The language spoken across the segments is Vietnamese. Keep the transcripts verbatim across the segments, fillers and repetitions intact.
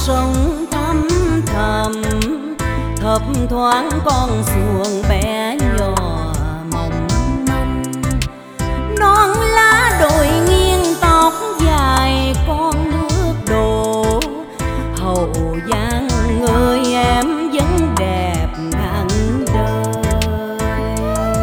sông thăm thầm, thấp thoáng con xuồng bé nhỏ mỏng manh. Non lá đồi nghiêng tóc dài con nước đổ, Hậu Giang ơi em vẫn đẹp ngàn đời.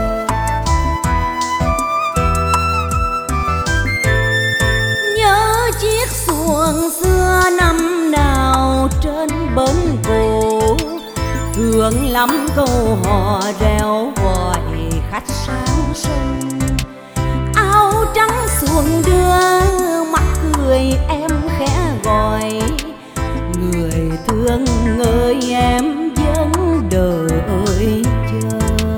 Nhớ chiếc xuồng xưa năm nào trên bến cổ, thương lắm câu hò reo gọi khách sang sông. Áo trắng xuồng đưa mắt cười em khẽ gọi, người thương ơi em vẫn đợi chờ.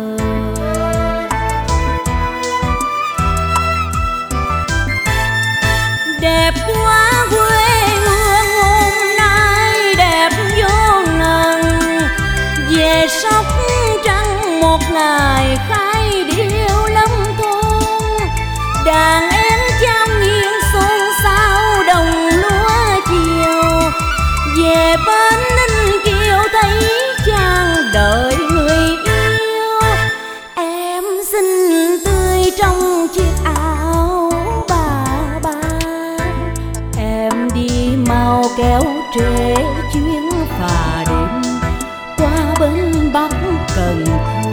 Đẹp quá quê hương hôm nay đẹp vô ngần, về Sóc Trăng một ngày khai điệu lâm thôn. Đàn em trao nghiêng xôn xao đồng lúa chiều, về bên Ninh Kiều thấy chàng đợi người yêu. Em xinh tươi trong chiếc áo bà ba, em đi mau kéo trễ chuyến phà đêm qua bến Bắc Cần Thơ.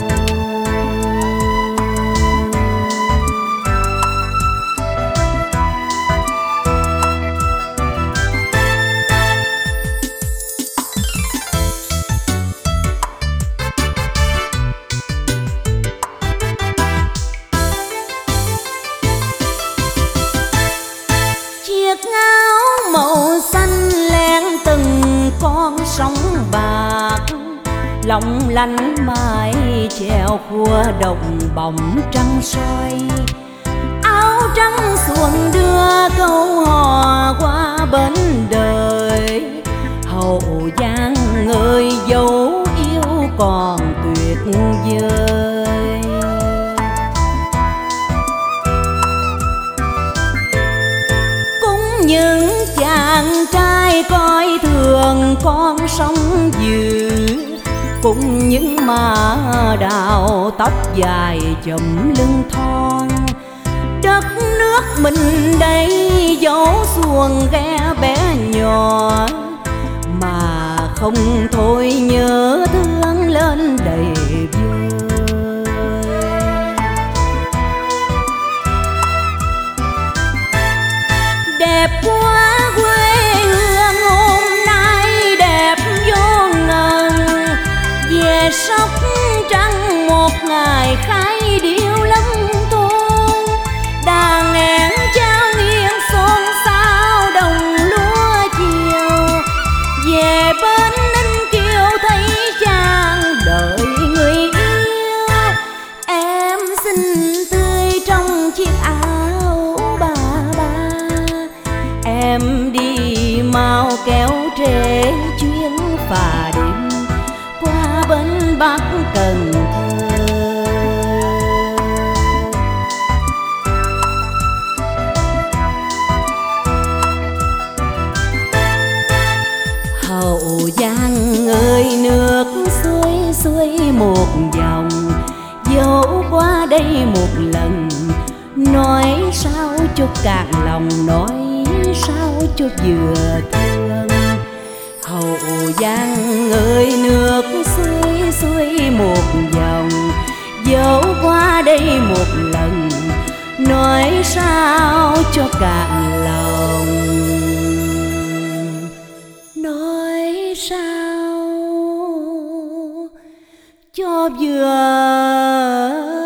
Chiếc áo màu xanh len từng con sóng bạc, long lanh mái chèo khua đồng bóng trăng soi. Áo trắng xuồng đưa câu hò qua bến đời, Hậu Giang ơi dấu yêu còn tuyệt vời. Cũng những chàng trai coi thường con sông dữ, cùng những má đào tóc dài chùm lưng thon. Đất nước mình đây dấu xuồng ghe bé nhỏ, mà không thôi nhớ thương lên đầy vơi. Đẹp quá quê hương hôm nay đẹp vô ngần, về Sóc Trăng một ngày khai điệu lâm thôn. Đàn én trao nghiêng xôn xao đồng lúa chiều, về bên Ninh Kiều thấy chàng đợi người yêu. Em xinh tươi trong chiếc áo bà ba, em đi mau kéo trễ chuyến phà đêm qua bến Bắc Cần Thơ. Hậu Giang ơi nước xuôi xuôi một dòng, dẫu qua đây một lần nói sao cho cạn lòng, nói sao cho vừa thương. Hậu Giang ơi nước xuôi xuôi một dòng, dẫu qua đây một lần nói sao cho cạn lòng, nói sao cho vừa